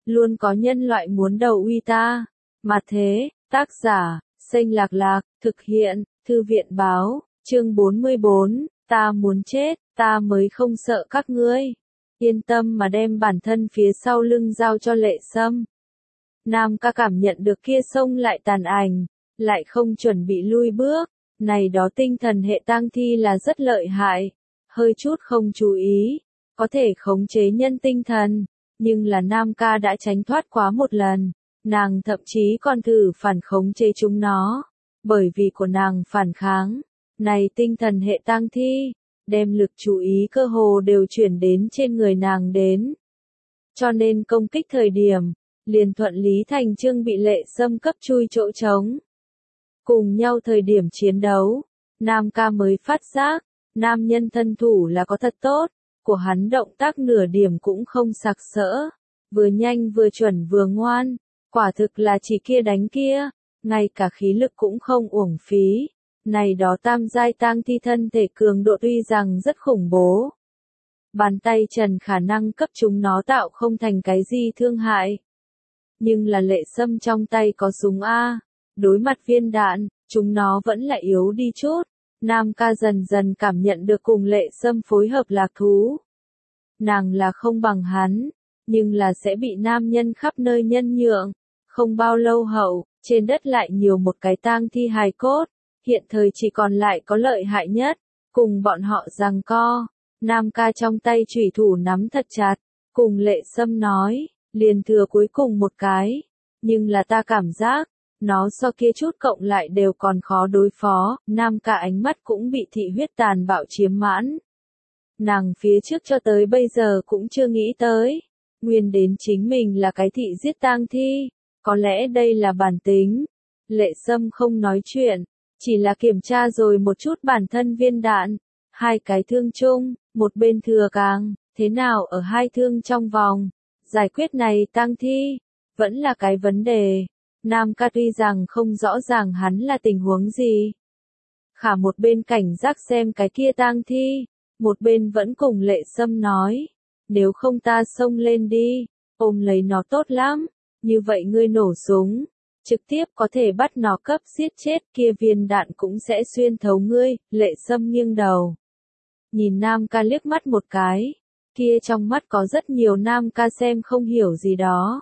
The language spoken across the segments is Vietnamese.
luôn có nhân loại muốn đầu uy ta. Mà thế, tác giả, Xanh Lạc Lạc, thực hiện, Thư viện báo, chương 44, ta muốn chết, ta mới không sợ các ngươi. Yên tâm mà đem bản thân phía sau lưng giao cho Lệ Sâm. Nam ca cảm nhận được kia xông lại tàn ảnh, lại không chuẩn bị lui bước. Này đó tinh thần hệ tang thi là rất lợi hại, hơi chút không chú ý, có thể khống chế nhân tinh thần, nhưng là Nam ca đã tránh thoát quá một lần, nàng thậm chí còn thử phản khống chế chúng nó, bởi vì của nàng phản kháng, này tinh thần hệ tang thi, đem lực chú ý cơ hồ đều chuyển đến trên người nàng đến. Cho nên công kích thời điểm, liền thuận lý thành chương bị Lệ Sâm cấp chui chỗ trống. Cùng nhau thời điểm chiến đấu, Nam ca mới phát giác, nam nhân thân thủ là có thật tốt, của hắn động tác nửa điểm cũng không sặc sỡ, vừa nhanh vừa chuẩn vừa ngoan, quả thực là chỉ kia đánh kia, ngay cả khí lực cũng không uổng phí. Này đó tam giai tang thi thân thể cường độ tuy rằng rất khủng bố. Bàn tay trần khả năng cấp chúng nó tạo không thành cái gì thương hại. Nhưng là Lệ Sâm trong tay có súng A. Đối mặt viên đạn, chúng nó vẫn lại yếu đi chút. Nam ca dần dần cảm nhận được cùng Lệ Sâm phối hợp lạc thú. Nàng là không bằng hắn, nhưng là sẽ bị nam nhân khắp nơi nhân nhượng. Không bao lâu hậu, trên đất lại nhiều một cái tang thi hài cốt. Hiện thời chỉ còn lại có lợi hại nhất, cùng bọn họ giằng co. Nam ca trong tay chủy thủ nắm thật chặt, cùng Lệ Sâm nói, liền thừa cuối cùng một cái. Nhưng là ta cảm giác, nó so kia chút cộng lại đều còn khó đối phó, Nam ca ánh mắt cũng bị thị huyết tàn bạo chiếm mãn. Nàng phía trước cho tới bây giờ cũng chưa nghĩ tới, nguyên đến chính mình là cái thị giết tang thi, có lẽ đây là bản tính. Lệ Sâm không nói chuyện, chỉ là kiểm tra rồi một chút bản thân viên đạn, hai cái thương chung, một bên thừa càng, thế nào ở hai thương trong vòng, giải quyết này tang thi, vẫn là cái vấn đề. Nam ca tuy rằng không rõ ràng hắn là tình huống gì. Khả một bên cảnh giác xem cái kia tang thi, một bên vẫn cùng Lệ Sâm nói, nếu không ta xông lên đi, ôm lấy nó tốt lắm, như vậy ngươi nổ súng, trực tiếp có thể bắt nó cấp giết chết, kia viên đạn cũng sẽ xuyên thấu ngươi. Lệ Sâm nghiêng đầu, nhìn Nam ca liếc mắt một cái, kia trong mắt có rất nhiều Nam ca xem không hiểu gì đó.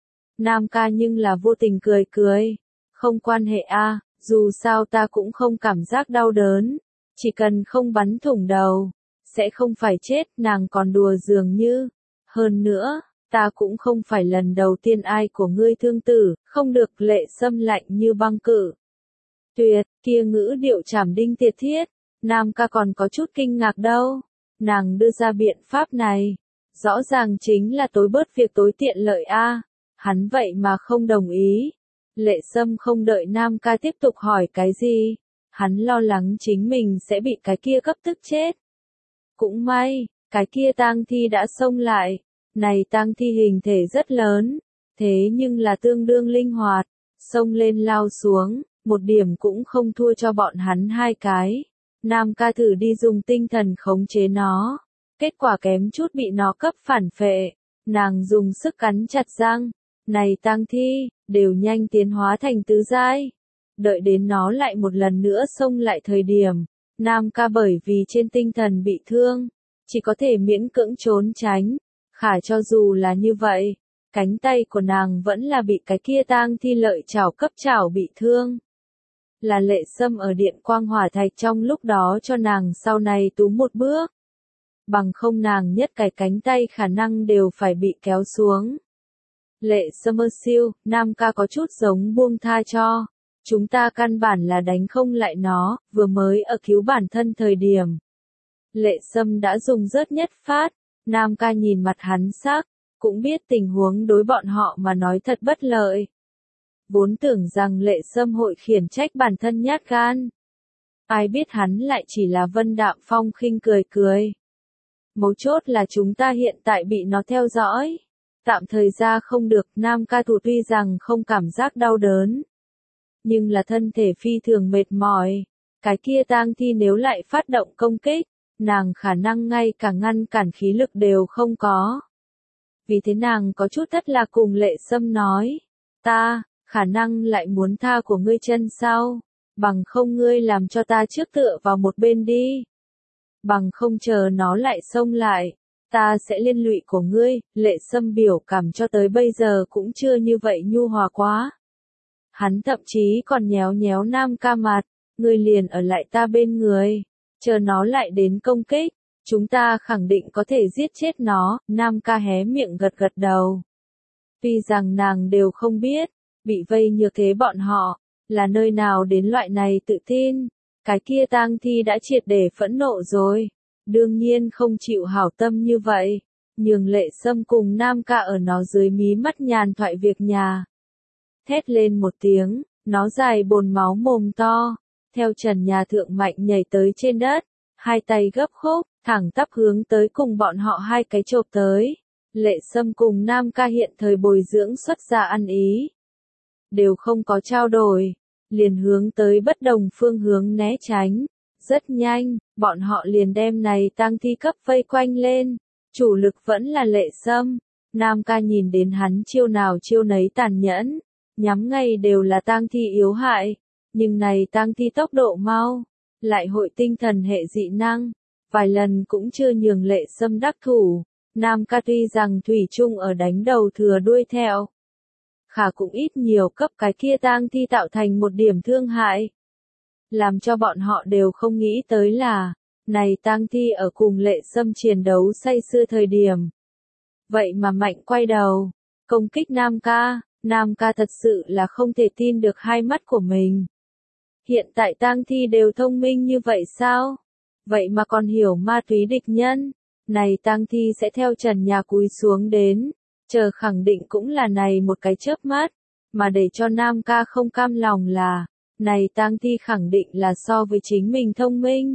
Nam ca nhưng là vô tình cười cười, không quan hệ a, dù sao ta cũng không cảm giác đau đớn, chỉ cần không bắn thủng đầu, sẽ không phải chết. Nàng còn đùa dường như, hơn nữa, ta cũng không phải lần đầu tiên ai của ngươi thương tử, không được. Lệ Sâm lạnh như băng cự. Tuyệt, kia ngữ điệu trảm đinh tiệt thiết, Nam ca còn có chút kinh ngạc đâu, nàng đưa ra biện pháp này, rõ ràng chính là tối bớt việc tối tiện lợi a. Hắn vậy mà không đồng ý. Lệ Sâm không đợi Nam ca tiếp tục hỏi cái gì, hắn lo lắng chính mình sẽ bị cái kia cấp tức chết. Cũng may, cái kia tang thi đã xông lại, này tang thi hình thể rất lớn, thế nhưng là tương đương linh hoạt, xông lên lao xuống, một điểm cũng không thua cho bọn hắn hai cái. Nam ca thử đi dùng tinh thần khống chế nó, kết quả kém chút bị nó cấp phản phệ, nàng dùng sức cắn chặt răng. Này tang thi, đều nhanh tiến hóa thành tứ giai. Đợi đến nó lại một lần nữa xông lại thời điểm, Nam ca bởi vì trên tinh thần bị thương, chỉ có thể miễn cưỡng trốn tránh. Khả cho dù là như vậy, cánh tay của nàng vẫn là bị cái kia tang thi lợi chảo cấp chảo bị thương. Là Lệ Sâm ở điện quang hỏa thạch trong lúc đó cho nàng sau này tú một bước. Bằng không nàng nhất cái cánh tay khả năng đều phải bị kéo xuống. Lệ Sâm siêu, Nam ca có chút giống buông tha cho. Chúng ta căn bản là đánh không lại nó, vừa mới ở cứu bản thân thời điểm. Lệ Sâm đã dùng rớt nhất phát, Nam ca nhìn mặt hắn sắc, cũng biết tình huống đối bọn họ mà nói thật bất lợi. Vốn tưởng rằng Lệ Sâm hội khiển trách bản thân nhát gan. Ai biết hắn lại chỉ là vân đạm phong khinh cười cười. Mấu chốt là chúng ta hiện tại bị nó theo dõi. Tạm thời ra không được. Nam ca thủ tuy rằng không cảm giác đau đớn, nhưng là thân thể phi thường mệt mỏi. Cái kia tang thi nếu lại phát động công kích, nàng khả năng ngay cả ngăn cản khí lực đều không có. Vì thế nàng có chút thất lạc cùng Lệ Sâm nói, ta, khả năng lại muốn tha của ngươi chân sau, bằng không ngươi làm cho ta trước tựa vào một bên đi. Bằng không chờ nó lại xông lại, ta sẽ liên lụy của ngươi. Lệ Sâm biểu cảm cho tới bây giờ cũng chưa như vậy nhu hòa quá. Hắn thậm chí còn nhéo nhéo Nam Ca mặt, ngươi liền ở lại ta bên người, chờ nó lại đến công kích, chúng ta khẳng định có thể giết chết nó. Nam Ca hé miệng gật gật đầu. Tuy rằng nàng đều không biết, bị vây như thế bọn họ, là nơi nào đến loại này tự tin, cái kia tang thi đã triệt để phẫn nộ rồi, đương nhiên không chịu hảo tâm như vậy, nhường Lệ Sâm cùng Nam Ca ở nó dưới mí mắt nhàn thoại việc nhà. Thét lên một tiếng, nó dài bồn máu mồm to, theo trần nhà thượng mạnh nhảy tới trên đất, hai tay gấp khúc, thẳng tắp hướng tới cùng bọn họ hai cái chộp tới. Lệ Sâm cùng Nam Ca hiện thời bồi dưỡng xuất ra ăn ý, đều không có trao đổi, liền hướng tới bất đồng phương hướng né tránh. Rất nhanh, bọn họ liền đem này tang thi cấp vây quanh lên, chủ lực vẫn là Lệ Sâm. Nam Ca nhìn đến hắn chiêu nào chiêu nấy tàn nhẫn, nhắm ngay đều là tang thi yếu hại, nhưng này tang thi tốc độ mau, lại hội tinh thần hệ dị năng, vài lần cũng chưa nhường Lệ Sâm đắc thủ. Nam Ca tuy rằng thủy chung ở đánh đầu thừa đuôi theo, khả cũng ít nhiều cấp cái kia tang thi tạo thành một điểm thương hại. Làm cho bọn họ đều không nghĩ tới là, này tang thi ở cùng Lệ Sâm chiến đấu say sưa thời điểm. Vậy mà mạnh quay đầu, công kích Nam Ca. Nam Ca thật sự là không thể tin được hai mắt của mình. Hiện tại tang thi đều thông minh như vậy sao? Vậy mà còn hiểu ma túy địch nhân. Này tang thi sẽ theo trần nhà cúi xuống đến, chờ khẳng định cũng là này một cái chớp mắt, mà để cho Nam Ca không cam lòng là, này tang thi khẳng định là so với chính mình thông minh.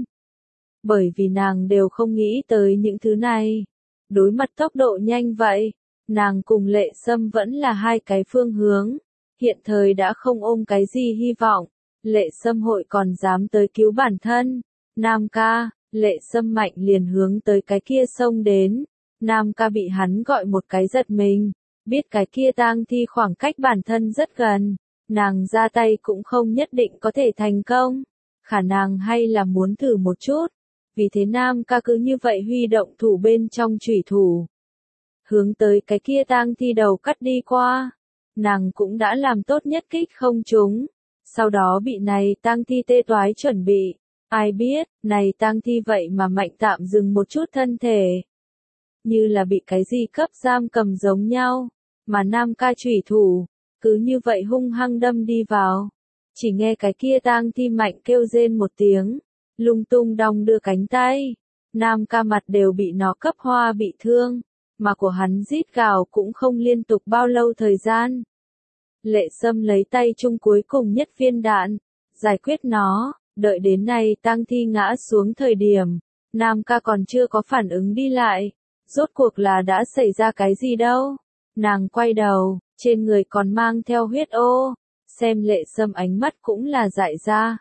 Bởi vì nàng đều không nghĩ tới những thứ này. Đối mặt tốc độ nhanh vậy, nàng cùng Lệ Sâm vẫn là hai cái phương hướng, hiện thời đã không ôm cái gì hy vọng. Lệ Sâm hội còn dám tới cứu bản thân. Nam Ca, Lệ Sâm mạnh liền hướng tới cái kia xông đến. Nam Ca bị hắn gọi một cái giật mình, biết cái kia tang thi khoảng cách bản thân rất gần, nàng ra tay cũng không nhất định có thể thành công, khả năng hay là muốn thử một chút. Vì thế Nam Ca cứ như vậy huy động thủ bên trong chủy thủ, hướng tới cái kia tang thi đầu cắt đi qua. Nàng cũng đã làm tốt nhất kích không trúng, sau đó bị này tang thi tê toái chuẩn bị. Ai biết, này tang thi vậy mà mạnh tạm dừng một chút thân thể, như là bị cái gì cấp giam cầm giống nhau, mà Nam Ca chủy thủ, cứ như vậy hung hăng đâm đi vào. Chỉ nghe cái kia tang thi mạnh kêu rên một tiếng, lung tung đong đưa cánh tay, Nam Ca mặt đều bị nó cấp hoa bị thương, mà của hắn rít gào cũng không liên tục bao lâu thời gian. Lệ Sâm lấy tay chung cuối cùng nhất viên đạn, giải quyết nó, đợi đến nay tang thi ngã xuống thời điểm, Nam Ca còn chưa có phản ứng đi lại, rốt cuộc là đã xảy ra cái gì đâu. Nàng quay đầu, trên người còn mang theo huyết ô, xem Lệ Sâm ánh mắt cũng là dại ra,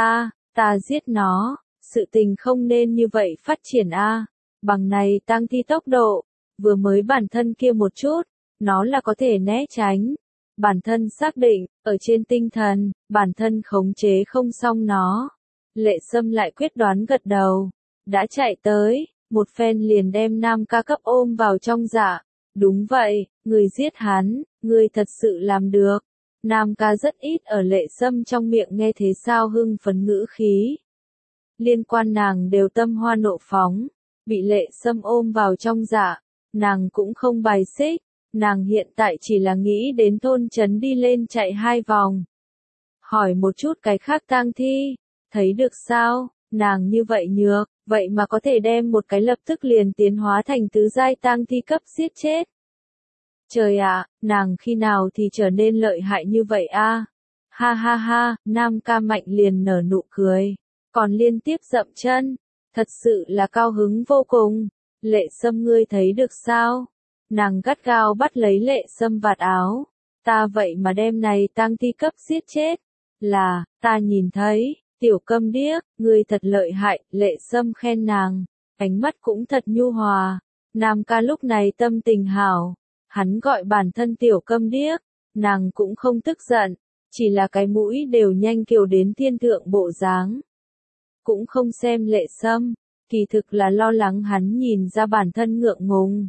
ta giết nó, sự tình không nên như vậy phát triển a. Bằng này tang thi tốc độ, vừa mới bản thân kia một chút, nó là có thể né tránh. Bản thân xác định, ở trên tinh thần, bản thân khống chế không xong nó. Lệ Sâm lại quyết đoán gật đầu, đã chạy tới, một phen liền đem Nam Ca cấp ôm vào trong dạ. Đúng vậy, người giết hắn, người thật sự làm được. Nam Ca rất ít ở Lệ Sâm trong miệng nghe thế sao hưng phấn ngữ khí. Liên quan nàng đều tâm hoa nộ phóng, bị Lệ Sâm ôm vào trong dạ, nàng cũng không bài xích, nàng hiện tại chỉ là nghĩ đến thôn trấn đi lên chạy 2 vòng. Hỏi một chút cái khác tang thi, thấy được sao, nàng như vậy nhược, vậy mà có thể đem một cái lập tức liền tiến hóa thành tứ giai tang thi cấp giết chết. Trời ạ, nàng khi nào thì trở nên lợi hại như vậy a? Ha ha ha, Nam Ca mạnh liền nở nụ cười, còn liên tiếp dậm chân, thật sự là cao hứng vô cùng. Lệ Sâm ngươi thấy được sao? Nàng gắt gao bắt lấy Lệ Sâm vạt áo, ta vậy mà đem này tang thi cấp giết chết, là, ta nhìn thấy, tiểu câm điếc, ngươi thật lợi hại. Lệ Sâm khen nàng, ánh mắt cũng thật nhu hòa. Nam Ca lúc này tâm tình hảo, Hắn gọi bản thân tiểu câm điếc, nàng cũng không tức giận, chỉ là cái mũi đều nhanh kiều đến thiên thượng bộ dáng. Cũng không xem Lệ Sâm, kỳ thực là lo lắng hắn nhìn ra bản thân ngượng ngùng.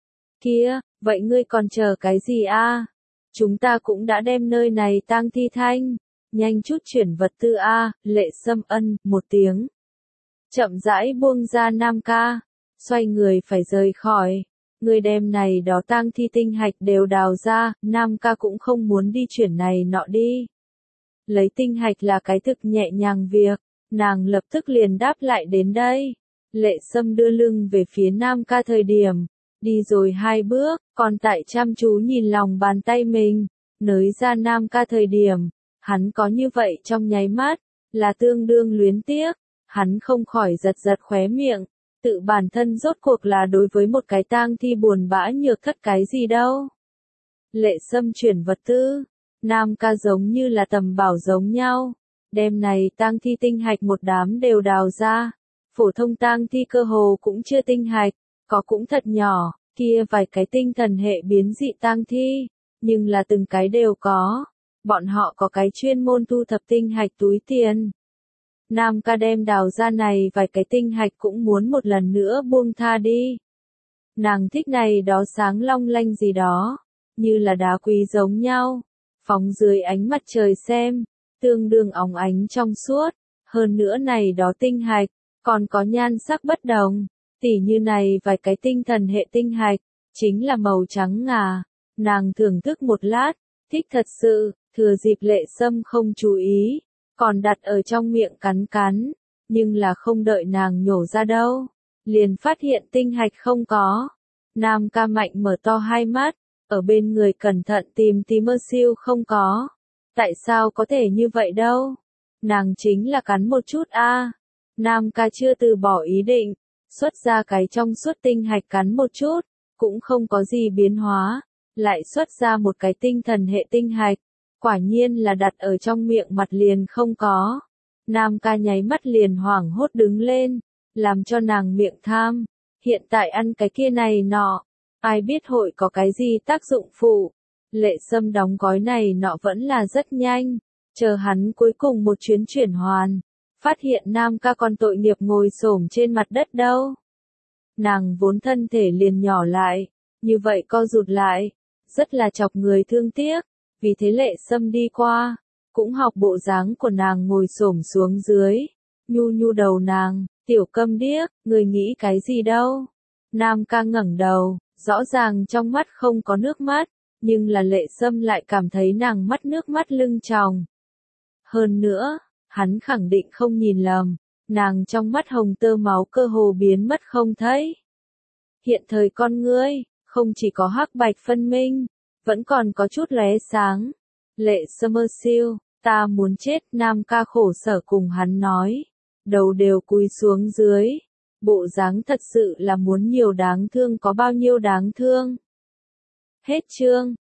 Kia, vậy ngươi còn chờ cái gì a? Chúng ta cũng đã đem nơi này tang thi thanh, nhanh chút chuyển vật tư a. Lệ Sâm ân một tiếng. Chậm rãi buông ra Nam Ca, xoay người phải rời khỏi. Người đem này đó tang thi tinh hạch đều đào ra, Nam Ca cũng không muốn đi chuyển này nọ đi. Lấy tinh hạch là cái thực nhẹ nhàng việc, nàng lập tức liền đáp lại đến đây. Lệ Sâm đưa lưng về phía Nam Ca thời điểm, đi rồi 2 bước, còn tại chăm chú nhìn lòng bàn tay mình, nới ra Nam Ca thời điểm, hắn có như vậy trong nháy mắt, là tương đương luyến tiếc, hắn không khỏi giật giật khóe miệng, tự bản thân rốt cuộc là đối với một cái tang thi buồn bã nhược thất cái gì đâu. Lệ Sâm chuyển vật tư, Nam Ca giống như là tầm bảo giống nhau, đêm này tang thi tinh hạch một đám đều đào ra, phổ thông tang thi cơ hồ cũng chưa tinh hạch, có cũng thật nhỏ, kia vài cái tinh thần hệ biến dị tang thi, nhưng là từng cái đều có, bọn họ có cái chuyên môn thu thập tinh hạch túi tiền. Nam Ca đem đào ra này vài cái tinh hạch cũng muốn một lần nữa buông tha đi. Nàng thích này đó sáng long lanh gì đó, như là đá quý giống nhau, phóng dưới ánh mặt trời xem, tương đương óng ánh trong suốt, hơn nữa này đó tinh hạch, còn có nhan sắc bất đồng, tỉ như này vài cái tinh thần hệ tinh hạch, chính là màu trắng ngà, nàng thưởng thức một lát, thích thật sự, thừa dịp Lệ Sâm không chú ý, còn đặt ở trong miệng cắn cắn, nhưng là không đợi nàng nhổ ra đâu, liền phát hiện tinh hạch không có. Nam Ca mạnh mở to hai mắt, ở bên người cẩn thận tìm mơ siêu không có. Tại sao có thể như vậy đâu? Nàng chính là cắn một chút a. Nam Ca chưa từ bỏ ý định, xuất ra cái trong suốt tinh hạch cắn một chút, cũng không có gì biến hóa, lại xuất ra một cái tinh thần hệ tinh hạch, quả nhiên là đặt ở trong miệng mặt liền không có. Nam Ca nháy mắt liền hoảng hốt đứng lên, làm cho nàng miệng tham, hiện tại ăn cái kia này nọ, ai biết hội có cái gì tác dụng phụ. Lệ Sâm đóng gói này nọ vẫn là rất nhanh, chờ hắn cuối cùng một chuyến chuyển hoàn, phát hiện Nam Ca còn tội nghiệp ngồi xổm trên mặt đất đâu. Nàng vốn thân thể liền nhỏ lại, như vậy co rụt lại, rất là chọc người thương tiếc, vì thế Lệ Sâm đi qua, cũng học bộ dáng của nàng ngồi xổm xuống dưới, nhu đầu nàng, tiểu câm điếc, người nghĩ cái gì đâu. Nam Ca ngẩng đầu, rõ ràng trong mắt không có nước mắt, nhưng là Lệ Sâm lại cảm thấy nàng mắt nước mắt lưng tròng. Hơn nữa, hắn khẳng định không nhìn lầm, nàng trong mắt hồng tơ máu cơ hồ biến mất không thấy. Hiện thời con ngươi, không chỉ có hắc bạch phân minh, vẫn còn có chút lóe sáng. Lệ Sâm siêu, ta muốn chết. Nam Ca khổ sở cùng hắn nói, đầu đều cúi xuống dưới, bộ dáng thật sự là muốn nhiều đáng thương có bao nhiêu đáng thương. Hết chương.